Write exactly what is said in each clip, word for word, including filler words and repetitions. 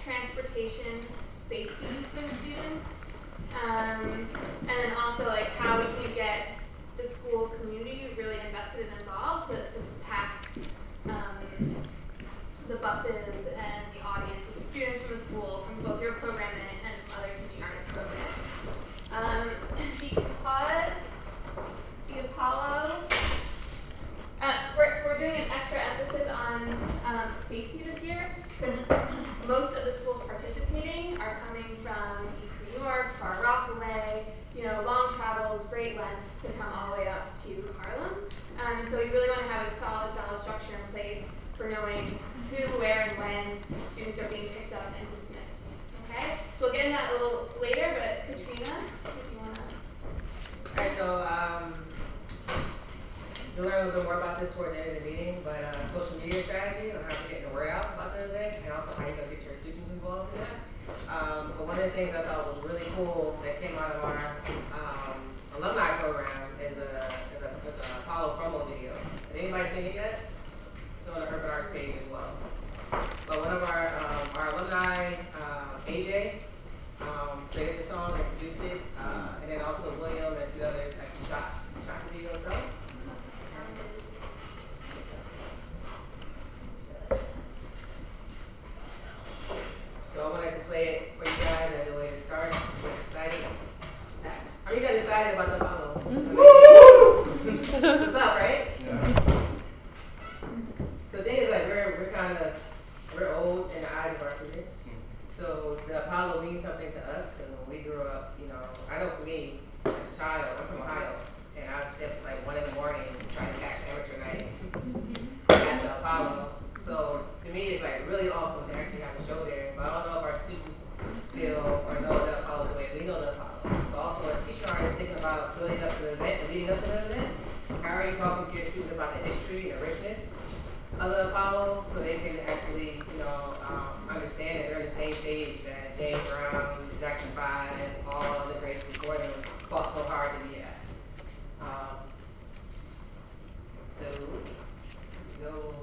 transportation safety for the students, um, and then also like how we can get the school community really invested and involved to, to pack um, the buses and the audience with students from the school, from both your program and, and other teaching artist programs. Um, because the Apollo, uh, we're, we're doing an extra emphasis on um, safety this year, because most of the schools participating are coming from East New York, Far Rockaway, you know, long travels, great lengths to come all the way up to Harlem. Um, and so we really want to have a solid, solid structure in place for knowing who, where, and when students are being picked up and dismissed. Okay? So we'll get into that a little later, but Katrina, if you want to. All right, so um, you'll learn a little bit more about this towards the end of the meeting, but uh, social media strategy on how to get the word out about the event, and also how you're going to get your students involved in that. Um, but one of the things I thought was really cool that came out of our um, alumni program is a, is a, is a Apollo promo video. Has anybody seen it yet? It's on the Urban Arts page as well. But one of our um, our alumni, uh, A J, um, created the song and produced it, uh, and then also William and a few others actually shot, shot the video itself. So I wanted to play it for you guys as a way to start. Excited? Are you guys excited about the Apollo? What's up, right? Yeah. So the thing is, like, we're we're kind of we're old in the eyes of our students. So the Apollo means something to us because when we grew up, you know, I know for me, as a child, I'm from Ohio, and I was just like one in the morning trying to catch amateur night at the Apollo. So to me, it's like really awesome to actually have a show there. But I don't know if our students feel or know the Apollo the way we know the Apollo. So also as teacher artists thinking about building up to the event and leading up to the event, how are you talking to your students about the history and the richness of the Apollo so they can actually, you know, um, understand that they're in the same stage that James Brown, Jackson Five, all the greats before them fought so hard to be at. Um, so, go.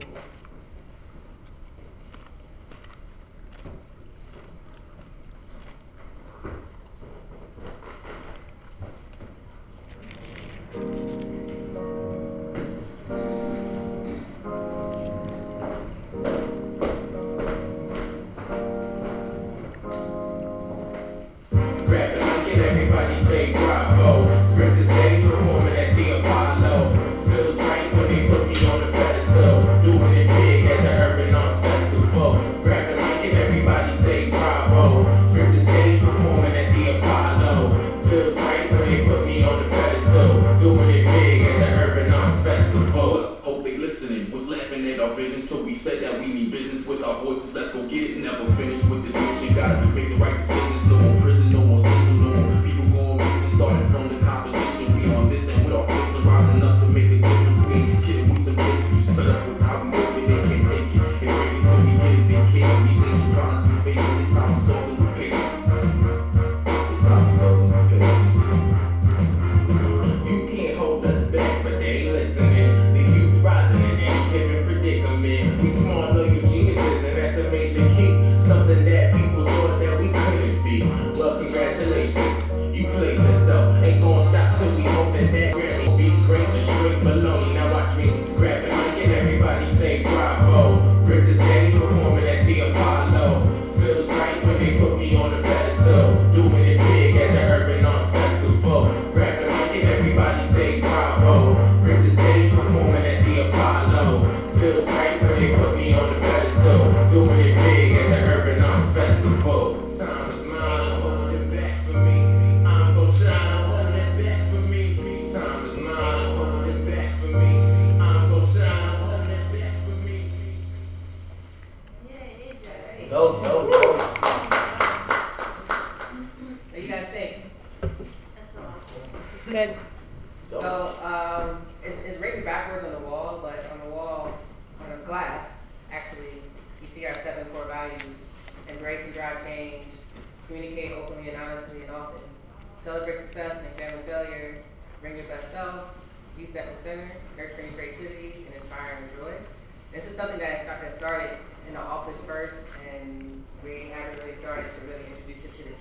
This is something that started in the office first, and we haven't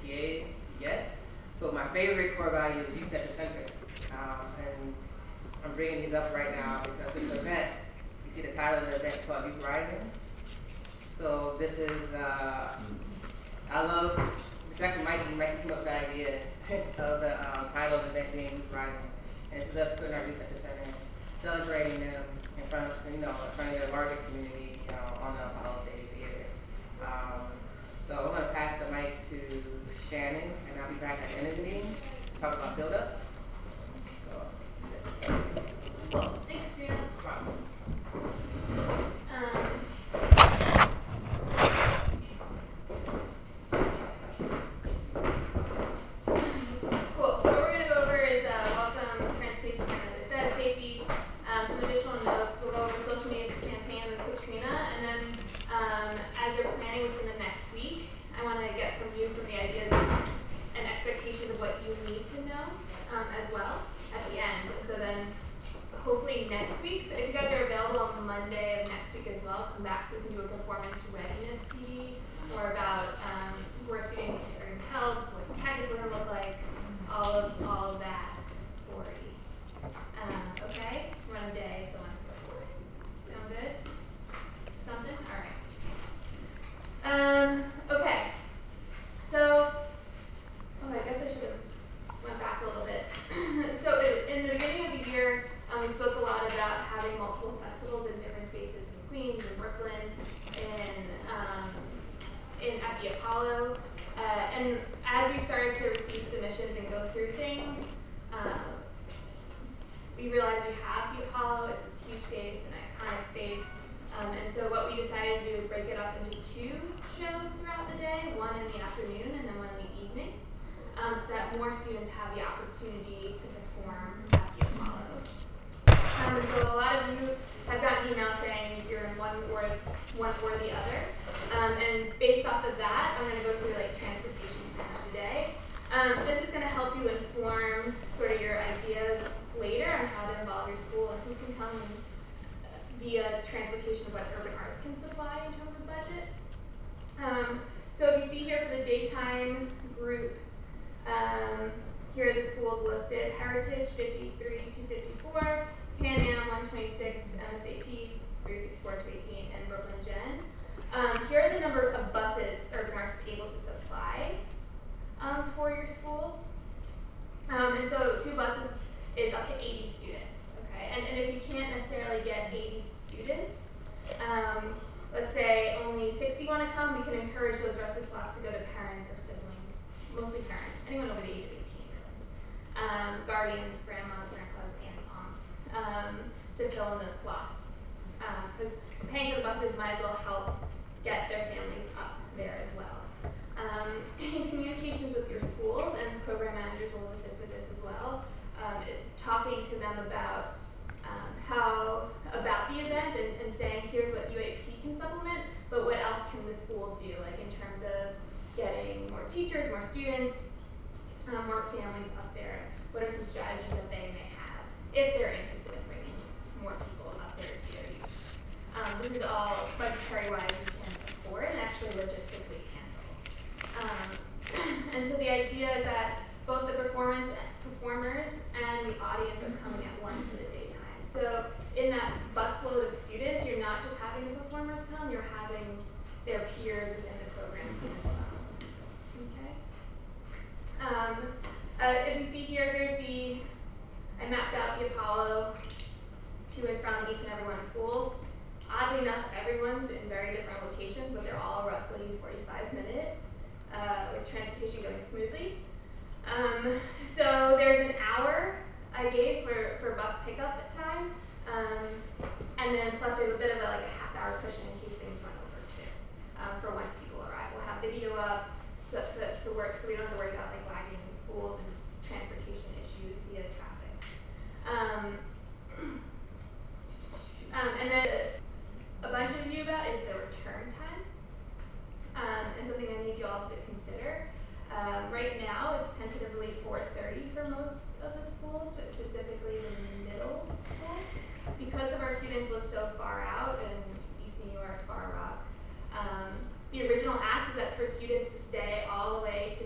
T As yet. So my favorite core value is youth at the center. Um, and I'm bringing these up right now because this event, you see the title of the event called Youth Rising. So this is, uh, I love, this actually Mike, Mike came up with the idea of the um, title of the event being Youth Rising. And this is us putting our youth at the center, celebrating them in front of, you know, in front of the larger community, you know, on the Apollo stage theater. Um, so I'm going to pass the mic to Shannon, and I'll be back at the end of the meeting to talk about build-up. So, Cool. Thanks, Brianna. problem. Um, Cool. So what we're going to go over is uh, welcome, transportation, as I said, safety, um, some additional notes. We'll go over social media campaign with Katrina, and then um, as you're planning within the next week, I want to get from you some of the ideas and expectations of what you need to know um, as well at the end. And so then hopefully next week, so if you guys are available on Monday of next week as well, come back so we can do a performance readiness P D, more about um, where students are held, what tech is going to look like, all of all of that for you. Um, okay? Run a day, so on and so forth. Sound good? Something? All right. Um, okay. So, oh, I guess I should have went back a little bit. So in the beginning of the year, um, we spoke a lot about having multiple festivals in different spaces in Queens, in Brooklyn, in um, in at the Apollo. Uh, and as we started to receive submissions and go through things, um, we realized we have the Apollo. It's this huge space, an iconic space. Um, and so what we decided to do is break it up into two shows throughout the day, one in the afternoon and then one in the evening, um, so that more students have the opportunity to perform at the Apollo. Um, so a lot of you have gotten emails saying you're in one or one or the other. Um, and based off of that, I'm going to go through like transportation plan of the day. Um, this is going to help you inform sort of your ideas later on how to involve your school and who can come via transportation of what urban arts can supply in terms of budget. Um, so if you see here for the daytime group, um, here are the schools listed: Heritage fifty-three to fifty-four, Pan Am one twenty-six, M S A P three sixty-four to eighteen, and Brooklyn Gen. Um, here are the number of buses urban arts is able to supply um, for your schools. Um, and so two buses is up to eighty students. Okay, and, and if you can't necessarily get eighty students, um, let's say only sixty want to come, we can encourage those rest of the slots to go to parents or siblings, mostly parents, anyone over the age of eighteen really. Um, guardians, grandmas, grandpas, aunts, aunts, um, to fill in those slots. Because um, paying for the buses might as well help get their families up there as well. Um, in communications with your schools, and program managers will assist with this as well, um, it, talking to them about um, how, about the event and, and saying here's what U A P can supplement, but what else can the school do, like in terms of getting more teachers, more students, um, more families up there. What are some strategies that they may have if they're interested in bringing more people up there to see their youth? Um, this is all budgetary-wise we can afford and actually logistically handle. Um, and so the idea is that both the performance performers and the audience are coming at once for the daytime. So in that busload of students, you're not just having the performers come, you're having their peers within the program as well. Okay. Um, uh, if you see here, here's the, I mapped out the Apollo to and from each and every one's schools. Oddly enough, everyone's in very different locations, but they're all roughly forty-five minutes uh, with transportation going smoothly. Um, so there's an hour I gave for, for bus pickup time, um, and then plus there's a bit of a, like a half hour cushion in case things run over too, um, for once people arrive. We'll have video up so, to, to work so we don't have to worry about like lagging in schools and transportation issues via traffic. Um, um, and then a bunch of you about is the return time, um, and something I need you all to consider. Um, right now, it's tentatively four thirty for most of the schools, but specifically the middle schools. Because of our students live so far out in East New York, Far Rock, um, the original ask is that for students to stay all the way to the eight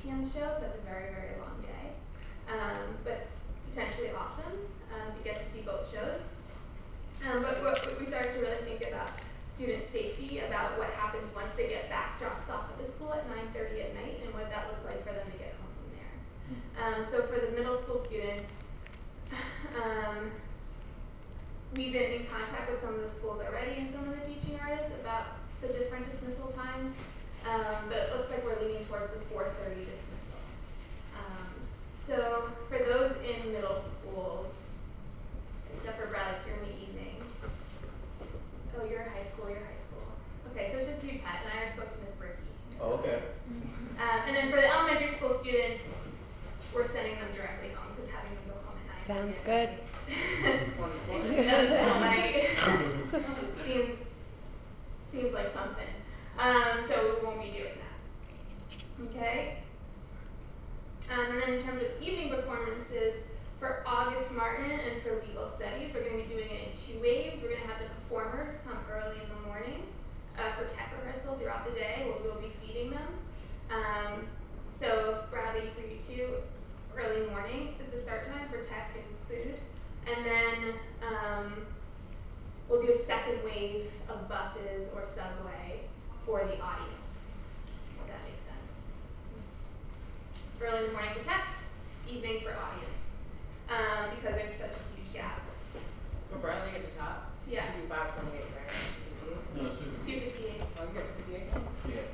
p m show, so that's a very, very long day. Um, but potentially awesome um, to get to see both shows. Um, but what, what we started to really think about student safety, about what happens once they get back dropped off at the school at nine thirty at night, and what that looks like for them to get home from there. Um, so for the middle school students, um, we've been in contact with some of the schools already and some of the teaching artists about the different dismissal times, um, but it looks like we're leaning towards the four thirty dismissal. Um, so for those in middle schools, except for Bradley, you're in the evening. Oh, you're high school, you're high school. Okay, so it's just you, Ted, and I already spoke to Miss Berkey. Oh, okay. Um, and then for the elementary school students, we're sending them directly home because having them go home at night. Sounds good. It does sound like seems seems like something. Um, so we won't be doing that. Okay. Um, and then in terms of evening performances, for August Martin and for legal studies, we're going to be doing it in two waves. We're going to have the performers come early in the morning uh, for tech rehearsal throughout the day, where we'll be feeding them. Um, so Bradley, for you too, early morning is the start time for tech and food. And then um, we'll do a second wave of buses or subway for the audience, if that makes sense. Early in the morning for tech, evening for audience. Um, because there's such a huge gap. For Bradley at the top? Yeah. Should be five twenty-eight, right? Mm-hmm. No, it's two fifty-eight. Oh, you got two fifty-eight? yeah.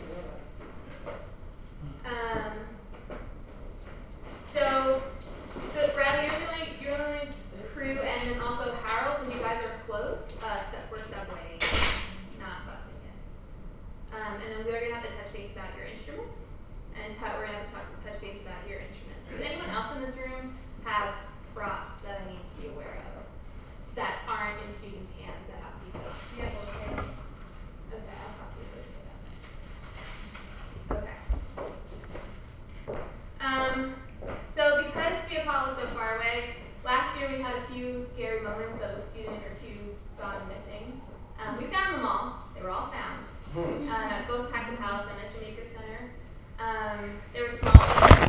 Um, so, so Bradley, you're really, you're really crew, and then also Harold, since you guys are close, uh, step, we're subwaying, not busing it. Um, and then we're gonna have to touch base about your instruments, and t- we're gonna have to talk, touch base about your instruments. Does anyone else in this room have props that I need to be aware of that aren't in students' hands that have to be built? Yeah, okay. Okay, I'll talk to you later about that. Okay. Um, so because the Apollo is so far away, last year we had a few scary moments of a student or two gone missing. Um, we found them all. They were all found. Uh, at both Packham House and at Jamaica Center. Um, they were small.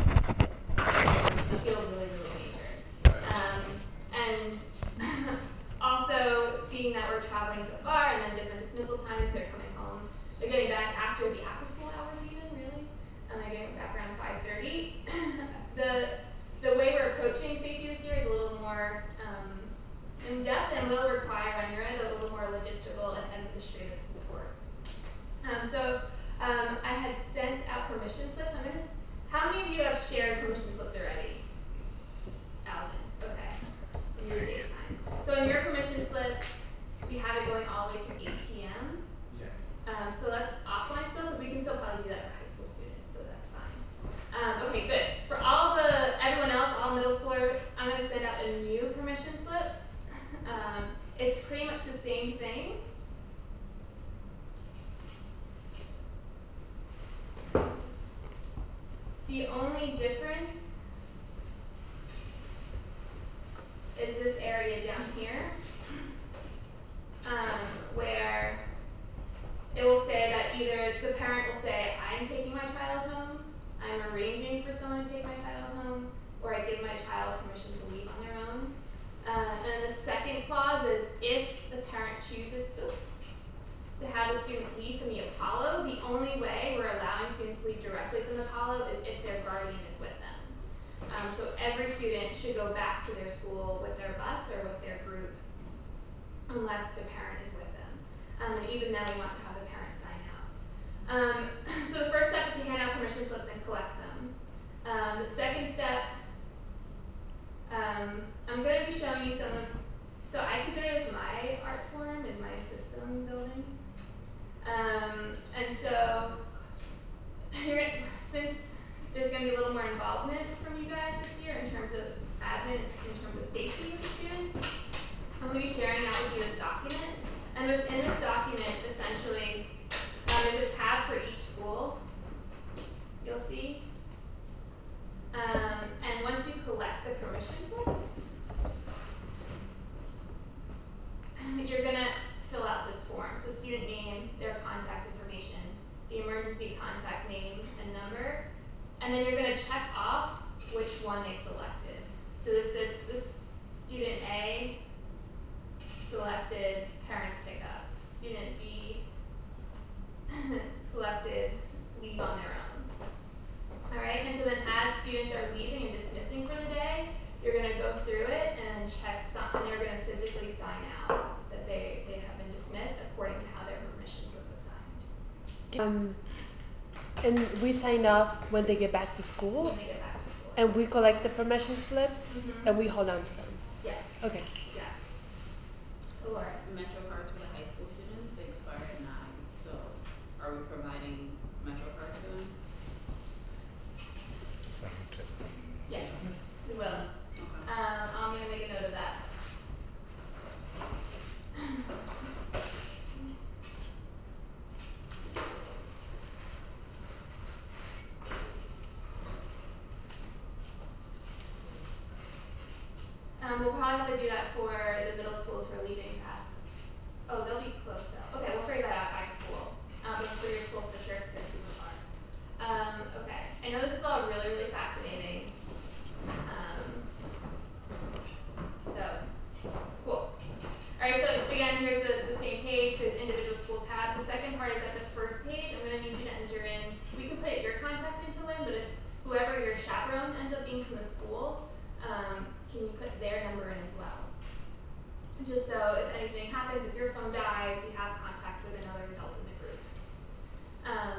I feel really, really major. Um, and also, being that we're traveling so far and then different dismissal times, they're coming home. They're getting back after the after school hours even, really. And they're getting back around five thirty. the the way we're approaching safety this year is a little more um, in depth and will require on your end a little more logistical and administrative support. Um, so um, I had sent out permission slips. I'm gonna. How many of you have shared permission slips already? Alvin, okay. In your daytime. So in your permission slip, we have it going all the way to eight p m Yeah. Um, so that's offline still, because we can still probably do that for high school students, so that's fine. Um, okay, good. For all the everyone else, all middle schoolers, I'm gonna send out a new permission slip. Um, it's pretty much the same thing. The only difference is this area down here, um, where it will say that either the parent will say, I'm taking my child home, I'm arranging for someone to take my child home, or I give my child permission to leave on their own. Uh, and the second clause is if the parent chooses, oops, to have a student leave from the Apollo, the only way we're allowing students to leave directly from the Apollo is if their guardian is with them. Um, so every student should go back to their school with their bus or with their group, unless the parent is with them. Um, and even then, we want to have the parent sign out. Um, so the first step is to hand out permission slips and collect them. Um, the second step, um, I'm going to be showing you some of, so I consider this my art form in my system building. Um, and so, you're gonna, since there's going to be a little more involvement from you guys this year in terms of admin, in terms of safety of the students, I'm going to be sharing out with you this document. And within this document, essentially, um, there's a tab for each school. and then you're gonna check off which one they selected. So this is, this student A selected parents pickup. Student B selected leave on their own. Alright, and so then as students are leaving and dismissing for the day, you're gonna go through it and check some, and they're gonna physically sign out that they, they have been dismissed according to how their permission slip was signed. Um, and we sign off when they get back to school, When they get back to school. and we collect the permission slips, Mhm. and we hold on to them. Yes, Okay. yeah. Laura. Metro cards for the high school students, they expire at nine, so are we providing Metro cards to them? Sounds interesting. Yes, we will. Okay. Um, I'm gonna make a note of that. Um, we'll probably have to do that for the middle schools for leaving past. Oh, they'll be close though. Okay, we'll figure that out at school. Um, but for your school for sure, because they're super far. Um, okay. I know this is all really, really fascinating. Um, so, cool. Alright, so again, here's the, the same page. There's individual school tabs. The second part is at the first page. I'm going to need you to enter in, we can put your contact info in, but if whoever your chaperone ends up being from the school, um, can you put their number in as well? Just so if anything happens, if your phone dies, we have contact with another adult in the group. Um,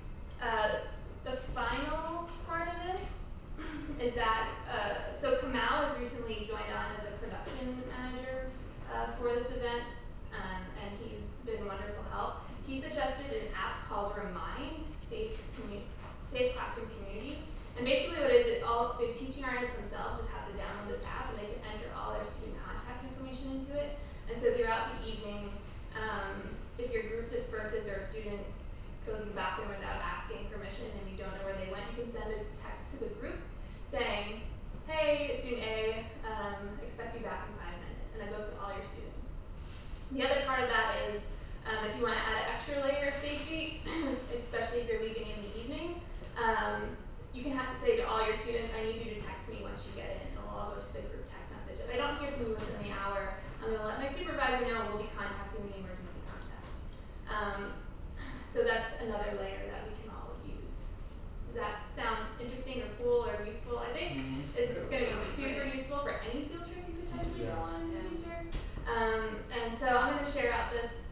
uh, the final part of this is that, uh, so Kamal has recently joined on as a production manager uh, for this event, um, and he's been wonderful help. He suggested an app called Remind, Safe, Commu- Safe Classroom Community. And basically what it is, it all, the teaching artists themselves just have to download this app and they can enter all their student contact information into it. And so throughout the evening, um, if your group disperses or a student goes in the bathroom without asking permission and you don't know where they went, you can send a text to the group saying, hey, student A, um, expect you back in five minutes. And it goes to all your students. The other part of that is, um, if you want to add an extra layer of safety, especially if you're leaving in the evening, um, you can have to say to all your students, I need you to text me once you get in, and it'll all go to the group text message. If I don't hear from you within the hour, I'm going to let my supervisor know we'll be contacting the emergency contact. Um, so that's another layer that we can all use. Does that sound interesting or cool or useful? I think Mm-hmm. it's going to be super useful for any field trip you potentially go Yeah. on in the future. Um, and so I'm going to share out this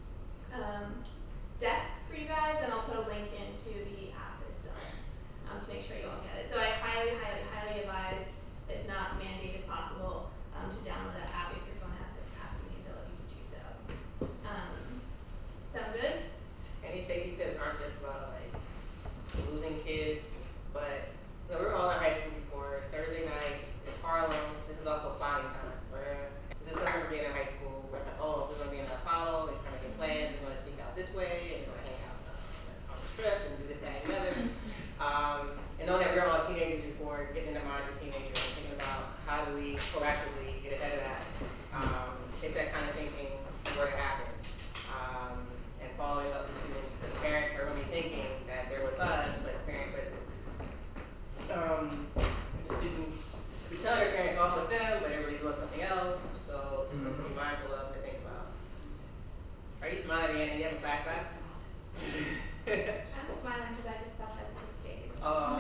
um, deck for you guys, and I'll put a link into the app itself. Um, to make sure you all get it. So I highly, highly, highly advise, if not mandate if possible, um, to download that app if your phone has the capacity and ability to do so. Um, sound good? And these safety tips aren't just about like losing kids, but you know, we were all in high school before. It's Thursday night, it's Harlem. This is also plotting time. Where this is like being in high school where it's like, oh, we're gonna be in Apollo, they're trying to make plans, we're gonna speak out this way, and we're gonna hang out uh, on the strip and do this, that, and the other. Um, and know that we're all teenagers before getting in the mind of a teenager and thinking about how do we proactively get ahead of that. Um, if that kind of thinking were to happen. Um, and following up with students, because parents are really thinking that they're with us, but parent, but um, the student, we tell their parents off with them, but they're really doing something else. So just something to be mindful of and think about. Are you smiling, Annie? You having flashbacks? I'm smiling because I just saw Jessica's face. Oh.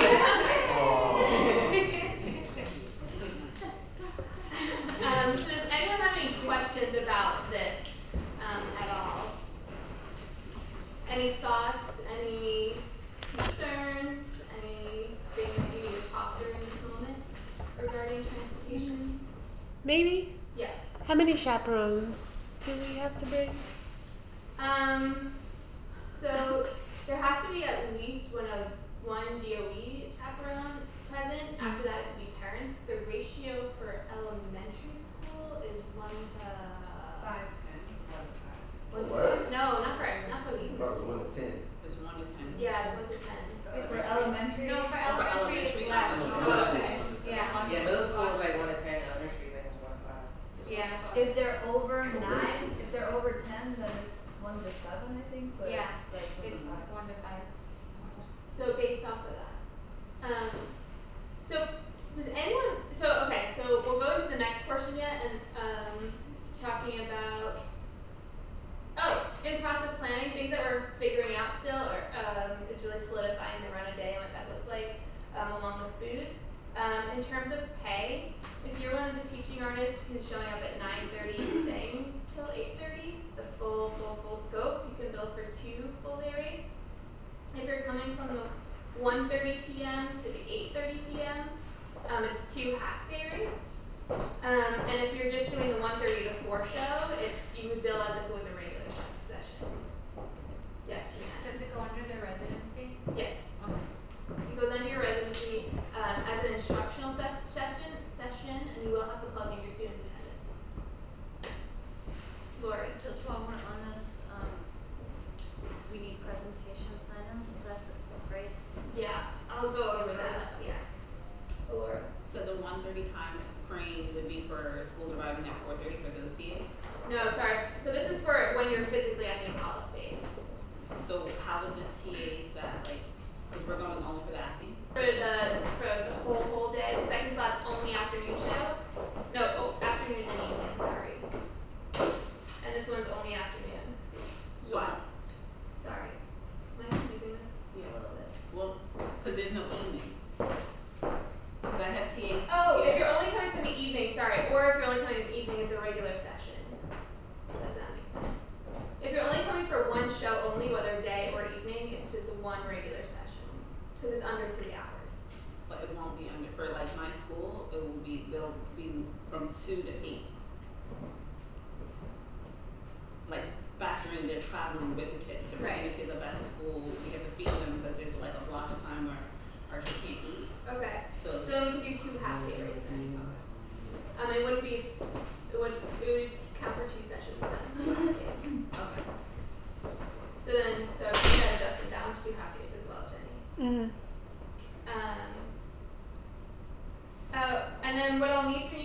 um, so does anyone have any questions about this um, at all? Any thoughts, any concerns, anything that you need to talk through in this moment regarding transportation? Maybe. Yes. How many chaperones do we have to bring? Um, so there has to be at least one of one D O E chaperone present. After that, it could be parents. The ratio for elementary school is one to Five, ten. one to What? five. No, not for not for the About one to ten. It's one to ten. Yeah, it's one to ten. For elementary? No, for Oh, for elementary it's elementary. less. Oh, okay. okay. Yeah. Yeah, middle school is like one to ten, elementary is like one to five. Yeah. If they're over nine, if they're over ten, then it's one to seven, I think, but Yeah, it's like one It's to five. one to five. So based off of that. in terms of pay, if you're one of the teaching artists who's showing up at nine thirty and staying till eight thirty, the full, full, full scope, you can bill for two full day rates. If you're coming from the one thirty p m to the eight thirty p m, um, it's two half day rates. Um, and if you're just doing the one thirty to four show, it's, you would bill as if it was a regular sh- session. Yes, ma'am. Does it go under the residency? Yes. Okay. It goes under your residency, um, as an instructional ses- session, session, and you will have to plug in your students' attendance. Lori. Just one more on this, um, we need presentation sign-ins, is that right? Yeah, I'll go over that, yeah. Laura. So the one thirty time frame would be for schools arriving at four thirty for those T As? No, sorry, so this is for when you're physically at the Impala space. So how is the T As that, like, if we're going only for the acting? For the, for the whole, whole day, the second class only afternoon show. No, oh, afternoon and evening, sorry. And this one's only afternoon. What? Sorry. Am I confusing this? Yeah. A little bit. Well, cause there's no evening. Cause I have T As. Oh, yeah. if you're only coming for the evening, sorry, or if you're only coming in the evening, it's a regular session. Does that make sense? If you're only coming for one show only, whether day or evening, it's just one regular session, cause it's under three hours. But it won't be under, for like my school, it will be, they'll be from two to eight. Like factoring they're traveling with the kids, they're bringing Right. the kids up at school, we have to feed them because there's like a block of time where our kids can't eat. Okay, So, so we could do two half day rates then. Um, it wouldn't be, it would, it would count for two sessions then. okay. So then, so we gotta adjust it down to two half days as well, Jenny. Mm-hmm. Um, oh, and then what I'll need for